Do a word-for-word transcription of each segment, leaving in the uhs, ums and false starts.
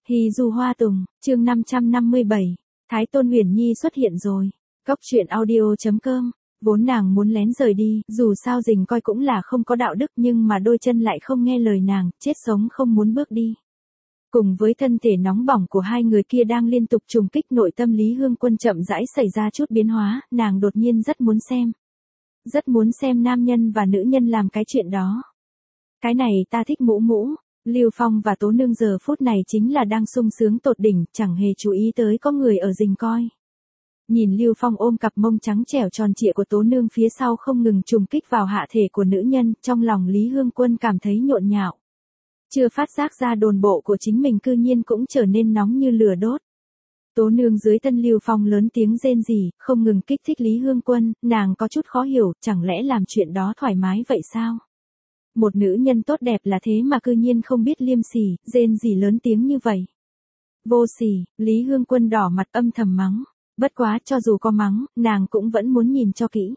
Hì dù hoa tùng, chương năm trăm năm mươi bảy, Thái Tôn Huyền Nhi xuất hiện rồi. Góc truyện audio.com, vốn nàng muốn lén rời đi, dù sao Dình Coi cũng là không có đạo đức nhưng mà đôi chân lại không nghe lời nàng, chết sống không muốn bước đi. Cùng với thân thể nóng bỏng của hai người kia đang liên tục trùng kích, nội tâm Lý Hương Quân chậm rãi xảy ra chút biến hóa, nàng đột nhiên rất muốn xem. Rất muốn xem nam nhân và nữ nhân làm cái chuyện đó. Cái này ta thích mũ mũ. Lưu Phong và Tố Nương giờ phút này chính là đang sung sướng tột đỉnh, chẳng hề chú ý tới có người ở Dình Coi. Nhìn Lưu Phong ôm cặp mông trắng trẻo tròn trịa của Tố Nương phía sau không ngừng trùng kích vào hạ thể của nữ nhân, trong lòng Lý Hương Quân cảm thấy nhộn nhạo. Chưa phát giác ra đồn bộ của chính mình cư nhiên cũng trở nên nóng như lửa đốt. Tố Nương dưới thân Lưu Phong lớn tiếng rên rỉ, không ngừng kích thích Lý Hương Quân, nàng có chút khó hiểu, chẳng lẽ làm chuyện đó thoải mái vậy sao? Một nữ nhân tốt đẹp là thế mà cư nhiên không biết liêm sỉ, rên rỉ lớn tiếng như vậy. Vô sỉ, Lý Hương Quân đỏ mặt âm thầm mắng. Bất quá cho dù có mắng, nàng cũng vẫn muốn nhìn cho kỹ.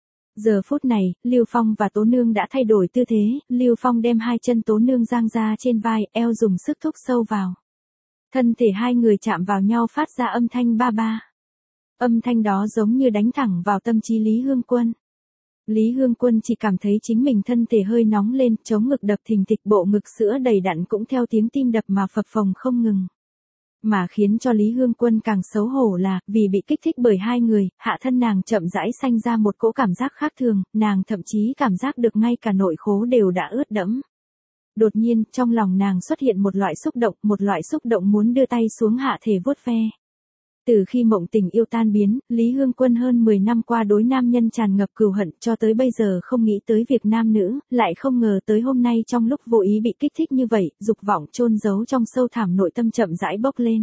Giờ phút này, Lưu Phong và Tố Nương đã thay đổi tư thế, Lưu Phong đem hai chân Tố Nương giang ra trên vai, eo dùng sức thúc sâu vào. Thân thể hai người chạm vào nhau phát ra âm thanh ba ba. Âm thanh đó giống như đánh thẳng vào tâm trí Lý Hương Quân. Lý Hương Quân chỉ cảm thấy chính mình thân thể hơi nóng lên, chống ngực đập thình thịch, bộ ngực sữa đầy đặn cũng theo tiếng tim đập mà phập phồng không ngừng. Mà khiến cho Lý Hương Quân càng xấu hổ là, vì bị kích thích bởi hai người, hạ thân nàng chậm rãi sanh ra một cỗ cảm giác khác thường, nàng thậm chí cảm giác được ngay cả nội khố đều đã ướt đẫm. Đột nhiên, trong lòng nàng xuất hiện một loại xúc động, một loại xúc động muốn đưa tay xuống hạ thể vuốt ve. Từ khi mộng tình yêu tan biến, Lý Hương Quân hơn mười năm qua đối nam nhân tràn ngập cừu hận, cho tới bây giờ không nghĩ tới việc nam nữ, lại không ngờ tới hôm nay trong lúc vô ý bị kích thích như vậy, dục vọng chôn giấu trong sâu thẳm nội tâm chậm rãi bốc lên.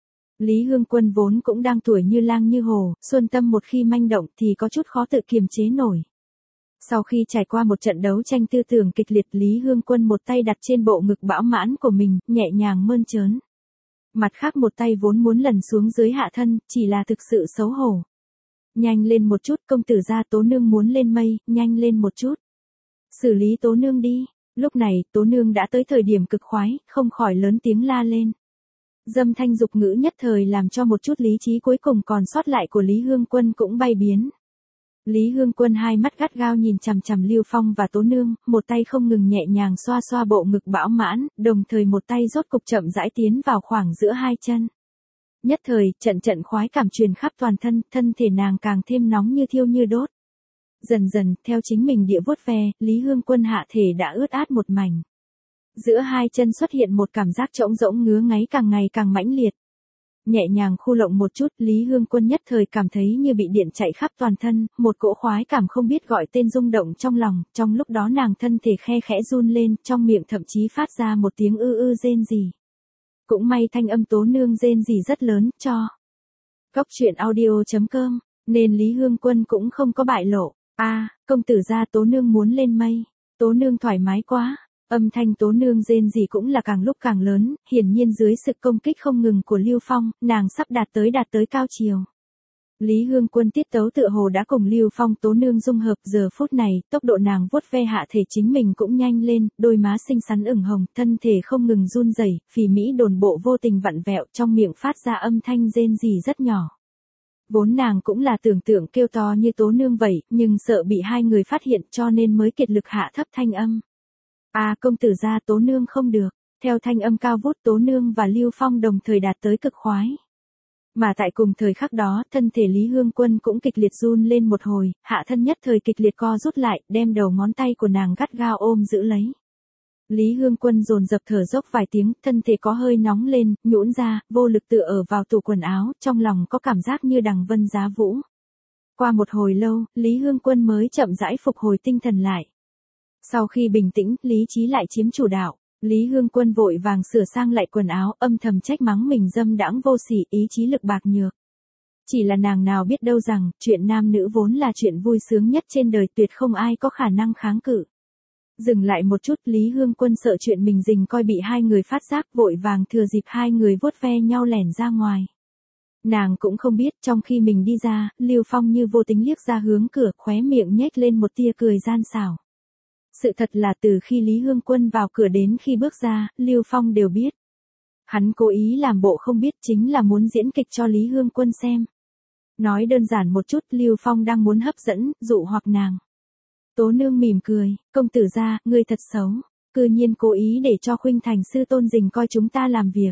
Lý Hương Quân vốn cũng đang tuổi như lang như hồ, xuân tâm một khi manh động thì có chút khó tự kiềm chế nổi. Sau khi trải qua một trận đấu tranh tư tưởng kịch liệt, Lý Hương Quân một tay đặt trên bộ ngực bão mãn của mình, nhẹ nhàng mơn trớn. Mặt khác một tay vốn muốn lần xuống dưới hạ thân, chỉ là thực sự xấu hổ. Nhanh lên một chút, công tử gia, Tố Nương muốn lên mây, nhanh lên một chút. Xử lý Tố Nương đi. Lúc này, Tố Nương đã tới thời điểm cực khoái, không khỏi lớn tiếng la lên. Dâm thanh dục ngữ nhất thời làm cho một chút lý trí cuối cùng còn sót lại của Lý Hương Quân cũng bay biến. Lý Hương Quân hai mắt gắt gao nhìn chằm chằm Lưu Phong và Tố Nương, một tay không ngừng nhẹ nhàng xoa xoa bộ ngực bão mãn, đồng thời một tay rốt cục chậm rãi tiến vào khoảng giữa hai chân. Nhất thời, trận trận khoái cảm truyền khắp toàn thân, thân thể nàng càng thêm nóng như thiêu như đốt. Dần dần, theo chính mình địa vuốt ve, Lý Hương Quân hạ thể đã ướt át một mảnh. Giữa hai chân xuất hiện một cảm giác trống rỗng ngứa ngáy càng ngày càng mãnh liệt. Nhẹ nhàng khu lộng một chút, Lý Hương Quân nhất thời cảm thấy như bị điện chạy khắp toàn thân, một cỗ khoái cảm không biết gọi tên rung động trong lòng, trong lúc đó nàng thân thể khe khẽ run lên, trong miệng thậm chí phát ra một tiếng ư ư rên rỉ. Cũng may thanh âm Tố Nương rên rỉ rất lớn, cho. Góc truyện audio.com, nên Lý Hương Quân cũng không có bại lộ. A, à, công tử gia, Tố Nương muốn lên mây. Tố Nương thoải mái quá. Âm thanh Tố Nương rên rỉ cũng là càng lúc càng lớn, hiển nhiên dưới sự công kích không ngừng của Lưu Phong, nàng sắp đạt tới đạt tới cao chiều. Lý Hương Quân tiết tấu tựa hồ đã cùng Lưu Phong Tố Nương dung hợp, giờ phút này, tốc độ nàng vuốt ve hạ thể chính mình cũng nhanh lên, đôi má xinh xắn ửng hồng, thân thể không ngừng run rẩy, phì mỹ đồn bộ vô tình vặn vẹo, trong miệng phát ra âm thanh rên rỉ rất nhỏ. Vốn nàng cũng là tưởng tượng kêu to như Tố Nương vậy, nhưng sợ bị hai người phát hiện cho nên mới kiệt lực hạ thấp thanh âm. À, công tử gia, Tố Nương không được. Theo thanh âm cao vút, Tố Nương và Lưu Phong đồng thời đạt tới cực khoái. Mà tại cùng thời khắc đó, thân thể Lý Hương Quân cũng kịch liệt run lên một hồi, hạ thân nhất thời kịch liệt co rút lại, đem đầu ngón tay của nàng gắt gao ôm giữ lấy. Lý Hương Quân dồn dập thở dốc vài tiếng, thân thể có hơi nóng lên, nhũn ra, vô lực tựa ở vào tủ quần áo, trong lòng có cảm giác như đằng vân giá vũ. Qua một hồi lâu, Lý Hương Quân mới chậm rãi phục hồi tinh thần lại. Sau khi bình tĩnh, lý trí lại chiếm chủ đạo, Lý Hương Quân vội vàng sửa sang lại quần áo, âm thầm trách mắng mình dâm đãng vô sỉ, ý chí lực bạc nhược. Chỉ là nàng nào biết đâu rằng, chuyện nam nữ vốn là chuyện vui sướng nhất trên đời, tuyệt không ai có khả năng kháng cự. Dừng lại một chút, Lý Hương Quân sợ chuyện mình Dình Coi bị hai người phát giác, vội vàng thừa dịp hai người vuốt ve nhau lẻn ra ngoài. Nàng cũng không biết, trong khi mình đi ra, Lưu Phong như vô tính liếc ra hướng cửa, khóe miệng nhếch lên một tia cười gian xảo. Sự thật là từ khi Lý Hương Quân vào cửa đến khi bước ra, Lưu Phong đều biết. Hắn cố ý làm bộ không biết chính là muốn diễn kịch cho Lý Hương Quân xem. Nói đơn giản một chút, Lưu Phong đang muốn hấp dẫn, dụ hoặc nàng. Tố Nương mỉm cười, công tử gia, ngươi thật xấu, cư nhiên cố ý để cho Khuynh Thành sư tôn dình coi chúng ta làm việc.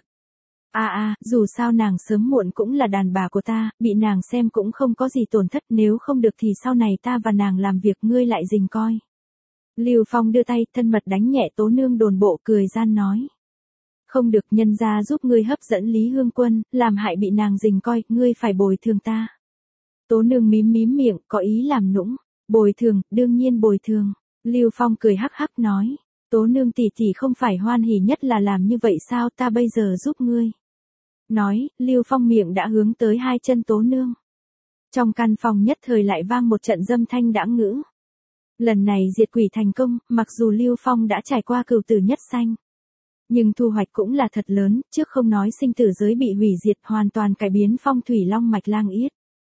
À à, dù sao nàng sớm muộn cũng là đàn bà của ta, bị nàng xem cũng không có gì tổn thất, nếu không được thì sau này ta và nàng làm việc ngươi lại dình coi. Lưu Phong đưa tay thân mật đánh nhẹ Tố Nương đồn bộ, cười gian nói. Không được, nhân gia giúp ngươi hấp dẫn Lý Hương Quân, làm hại bị nàng dình coi, ngươi phải bồi thường ta. Tố Nương mím mím miệng, có ý làm nũng. Bồi thường, đương nhiên bồi thường. Lưu Phong cười hắc hắc nói. Tố Nương tỷ tỷ không phải hoan hỉ nhất là làm như vậy sao, ta bây giờ giúp ngươi. Nói, Lưu Phong miệng đã hướng tới hai chân Tố Nương. Trong căn phòng nhất thời lại vang một trận dâm thanh đãng ngữ. Lần này diệt quỷ thành công, mặc dù Lưu Phong đã trải qua cửu tử nhất sanh. Nhưng thu hoạch cũng là thật lớn, trước không nói sinh tử giới bị hủy diệt, hoàn toàn cải biến phong thủy long mạch lang yết.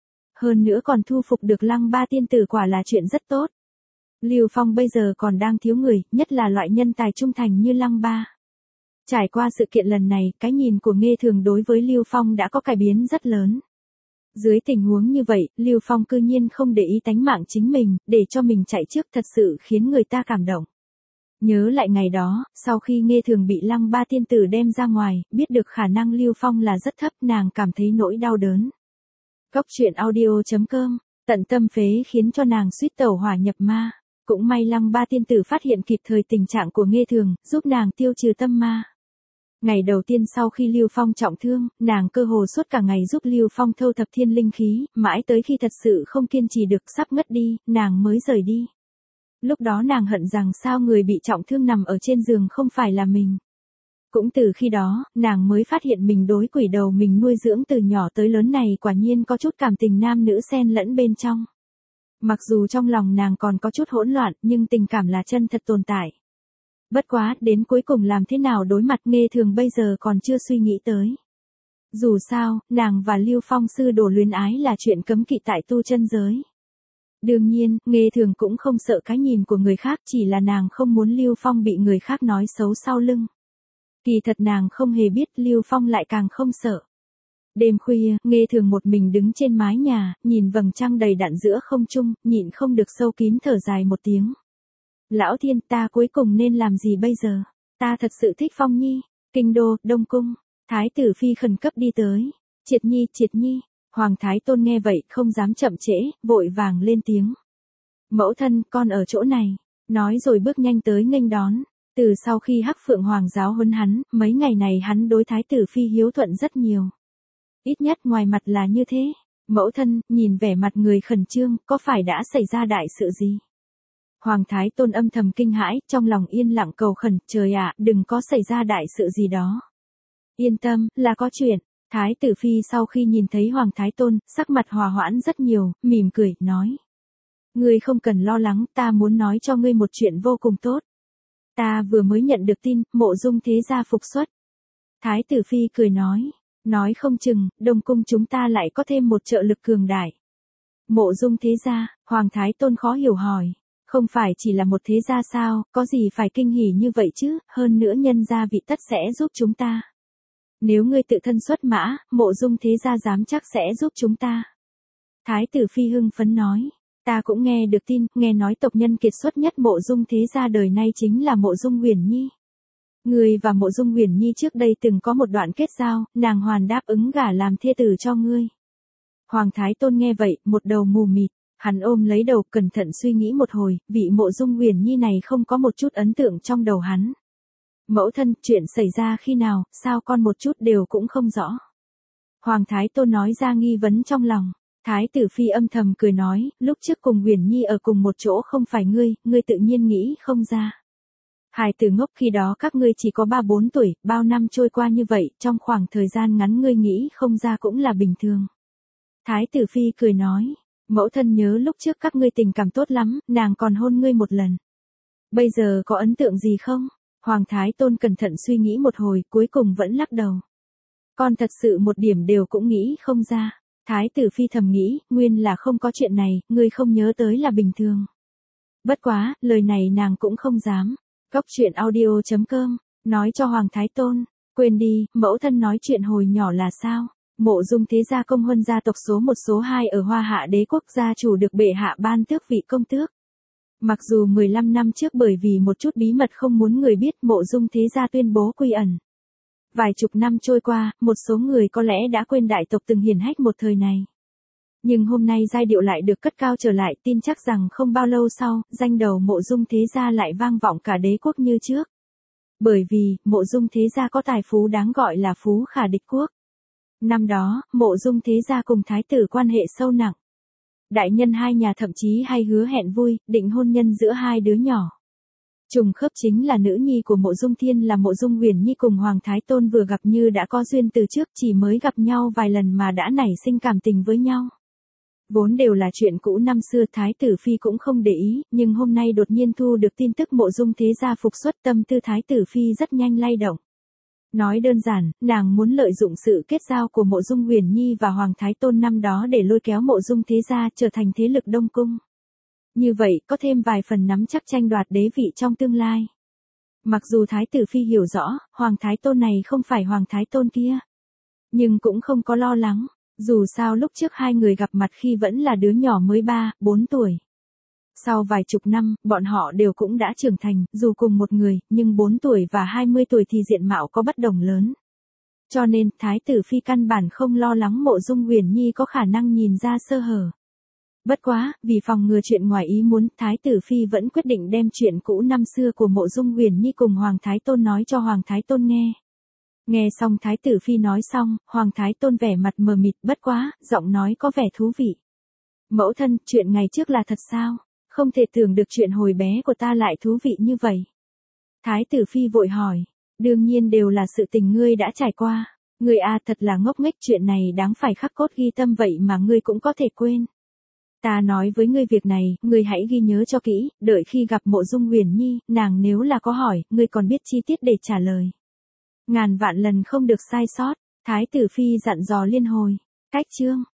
Hơn nữa còn thu phục được Lăng Ba tiên tử, quả là chuyện rất tốt. Lưu Phong bây giờ còn đang thiếu người, nhất là loại nhân tài trung thành như Lăng Ba. Trải qua sự kiện lần này, cái nhìn của Nghê Thường đối với Lưu Phong đã có cải biến rất lớn. Dưới tình huống như vậy, Lưu Phong cư nhiên không để ý tánh mạng chính mình, để cho mình chạy trước, thật sự khiến người ta cảm động. Nhớ lại ngày đó, sau khi Nghê Thường bị Lăng Ba tiên tử đem ra ngoài, biết được khả năng Lưu Phong là rất thấp, nàng cảm thấy nỗi đau đớn. Góc truyện audio chấm com, tận tâm phế khiến cho nàng suýt tẩu hỏa nhập ma. Cũng may Lăng Ba tiên tử phát hiện kịp thời tình trạng của Nghê Thường, giúp nàng tiêu trừ tâm ma. Ngày đầu tiên sau khi Lưu Phong trọng thương, nàng cơ hồ suốt cả ngày giúp Lưu Phong thâu thập thiên linh khí, mãi tới khi thật sự không kiên trì được sắp ngất đi, nàng mới rời đi. Lúc đó nàng hận rằng sao người bị trọng thương nằm ở trên giường không phải là mình. Cũng từ khi đó, nàng mới phát hiện mình đối quỷ đầu mình nuôi dưỡng từ nhỏ tới lớn này quả nhiên có chút cảm tình nam nữ xen lẫn bên trong. Mặc dù trong lòng nàng còn có chút hỗn loạn, nhưng tình cảm là chân thật tồn tại. Bất quá, đến cuối cùng làm thế nào đối mặt Nghê Thường bây giờ còn chưa suy nghĩ tới. Dù sao, nàng và Lưu Phong sư đồ luyến ái là chuyện cấm kỵ tại tu chân giới. Đương nhiên, Nghê Thường cũng không sợ cái nhìn của người khác, chỉ là nàng không muốn Lưu Phong bị người khác nói xấu sau lưng. Kỳ thật nàng không hề biết Lưu Phong lại càng không sợ. Đêm khuya, Nghê Thường một mình đứng trên mái nhà, nhìn vầng trăng đầy đặn giữa không trung, nhịn không được sâu kín thở dài một tiếng. Lão thiên, ta cuối cùng nên làm gì bây giờ? Ta thật sự thích Phong Nhi. Kinh đô, Đông Cung, Thái tử Phi khẩn cấp đi tới. Triệt Nhi, Triệt Nhi. Hoàng Thái Tôn nghe vậy, không dám chậm trễ, vội vàng lên tiếng. Mẫu thân, con ở chỗ này. Nói rồi bước nhanh tới nghênh đón. Từ sau khi Hắc Phượng Hoàng giáo huấn hắn, mấy ngày này hắn đối Thái tử Phi hiếu thuận rất nhiều. Ít nhất ngoài mặt là như thế. Mẫu thân, nhìn vẻ mặt người khẩn trương, có phải đã xảy ra đại sự gì? Hoàng Thái Tôn âm thầm kinh hãi, trong lòng yên lặng cầu khẩn, trời ạ, đừng có xảy ra đại sự gì đó. Yên tâm, là có chuyện. Thái tử Phi sau khi nhìn thấy Hoàng Thái Tôn, sắc mặt hòa hoãn rất nhiều, mỉm cười, nói. Ngươi không cần lo lắng, ta muốn nói cho ngươi một chuyện vô cùng tốt. Ta vừa mới nhận được tin, Mộ Dung thế gia phục xuất. Thái tử Phi cười nói. Nói không chừng, Đông Cung chúng ta lại có thêm một trợ lực cường đại. Mộ Dung thế gia, Hoàng Thái Tôn khó hiểu hỏi. Không phải chỉ là một thế gia sao, có gì phải kinh hỉ như vậy chứ, hơn nữa nhân gia vị tất sẽ giúp chúng ta. Nếu ngươi tự thân xuất mã, Mộ Dung thế gia dám chắc sẽ giúp chúng ta. Thái tử Phi hưng phấn nói. Ta cũng nghe được tin, nghe nói tộc nhân kiệt xuất nhất Mộ Dung thế gia đời nay chính là Mộ Dung Uyển Nhi. Ngươi và Mộ Dung Uyển Nhi trước đây từng có một đoạn kết giao, nàng hoàn đáp ứng gả làm thê tử cho ngươi. Hoàng Thái Tôn nghe vậy, một đầu mù mịt, hắn ôm lấy đầu cẩn thận suy nghĩ một hồi, vị Mộ Dung Uyển Nhi này không có một chút ấn tượng trong đầu hắn. Mẫu thân, chuyện xảy ra khi nào, sao con một chút đều cũng không rõ. Hoàng Thái Tôn nói ra nghi vấn trong lòng. Thái tử Phi âm thầm cười nói, lúc trước cùng Uyển Nhi ở cùng một chỗ không phải ngươi, ngươi tự nhiên nghĩ không ra. Hài tử ngốc, khi đó các ngươi chỉ có ba bốn tuổi, bao năm trôi qua như vậy, trong khoảng thời gian ngắn ngươi nghĩ không ra cũng là bình thường. Thái tử Phi cười nói, mẫu thân nhớ lúc trước các ngươi tình cảm tốt lắm, nàng còn hôn ngươi một lần. Bây giờ có ấn tượng gì không? Hoàng Thái Tôn cẩn thận suy nghĩ một hồi, cuối cùng vẫn lắc đầu. Con thật sự một điểm đều cũng nghĩ không ra. Thái tử Phi thầm nghĩ, nguyên là không có chuyện này, ngươi không nhớ tới là bình thường. Bất quá, lời này nàng cũng không dám. Góc truyện audio chấm com, nói cho Hoàng Thái Tôn. Quên đi, mẫu thân nói chuyện hồi nhỏ là sao? Mộ Dung thế gia công huân gia tộc số một số hai ở Hoa Hạ đế quốc, gia chủ được bệ hạ ban tước vị công tước. Mặc dù mười lăm năm trước bởi vì một chút bí mật không muốn người biết, Mộ Dung thế gia tuyên bố quy ẩn. Vài chục năm trôi qua, một số người có lẽ đã quên đại tộc từng hiển hách một thời này. Nhưng hôm nay giai điệu lại được cất cao trở lại, tin chắc rằng không bao lâu sau, danh đầu Mộ Dung thế gia lại vang vọng cả đế quốc như trước. Bởi vì, Mộ Dung thế gia có tài phú đáng gọi là phú khả địch quốc. Năm đó, Mộ Dung thế gia cùng thái tử quan hệ sâu nặng. Đại nhân hai nhà thậm chí hay hứa hẹn vui, định hôn nhân giữa hai đứa nhỏ. Trùng khớp chính là nữ nhi của Mộ Dung Thiên là Mộ Dung Huyền Nhi cùng Hoàng Thái Tôn vừa gặp như đã có duyên từ trước, chỉ mới gặp nhau vài lần mà đã nảy sinh cảm tình với nhau. Vốn đều là chuyện cũ năm xưa, Thái tử Phi cũng không để ý, nhưng hôm nay đột nhiên thu được tin tức Mộ Dung thế gia phục xuất, tâm tư Thái tử Phi rất nhanh lay động. Nói đơn giản, nàng muốn lợi dụng sự kết giao của Mộ Dung Huyền Nhi và Hoàng Thái Tôn năm đó để lôi kéo Mộ Dung thế gia trở thành thế lực Đông Cung. Như vậy, có thêm vài phần nắm chắc tranh đoạt đế vị trong tương lai. Mặc dù Thái tử Phi hiểu rõ, Hoàng Thái Tôn này không phải Hoàng Thái Tôn kia. Nhưng cũng không có lo lắng, dù sao lúc trước hai người gặp mặt khi vẫn là đứa nhỏ mới ba, bốn tuổi. Sau vài chục năm, bọn họ đều cũng đã trưởng thành, dù cùng một người, nhưng bốn tuổi và hai mươi tuổi thì diện mạo có bất đồng lớn. Cho nên, Thái tử Phi căn bản không lo lắng Mộ Dung Huyền Nhi có khả năng nhìn ra sơ hở. Bất quá, vì phòng ngừa chuyện ngoài ý muốn, Thái tử Phi vẫn quyết định đem chuyện cũ năm xưa của Mộ Dung Huyền Nhi cùng Hoàng Thái Tôn nói cho Hoàng Thái Tôn nghe. Nghe xong Thái tử Phi nói xong, Hoàng Thái Tôn vẻ mặt mờ mịt, bất quá, giọng nói có vẻ thú vị. Mẫu thân, chuyện ngày trước là thật sao? Không thể tưởng được chuyện hồi bé của ta lại thú vị như vậy. Thái tử Phi vội hỏi, đương nhiên đều là sự tình ngươi đã trải qua. Ngươi a thật là ngốc nghếch, chuyện này đáng phải khắc cốt ghi tâm vậy mà ngươi cũng có thể quên. Ta nói với ngươi việc này, ngươi hãy ghi nhớ cho kỹ, đợi khi gặp Mộ Dung Huyền Nhi, nàng nếu là có hỏi, ngươi còn biết chi tiết để trả lời. Ngàn vạn lần không được sai sót, Thái tử Phi dặn dò liên hồi. Cách chương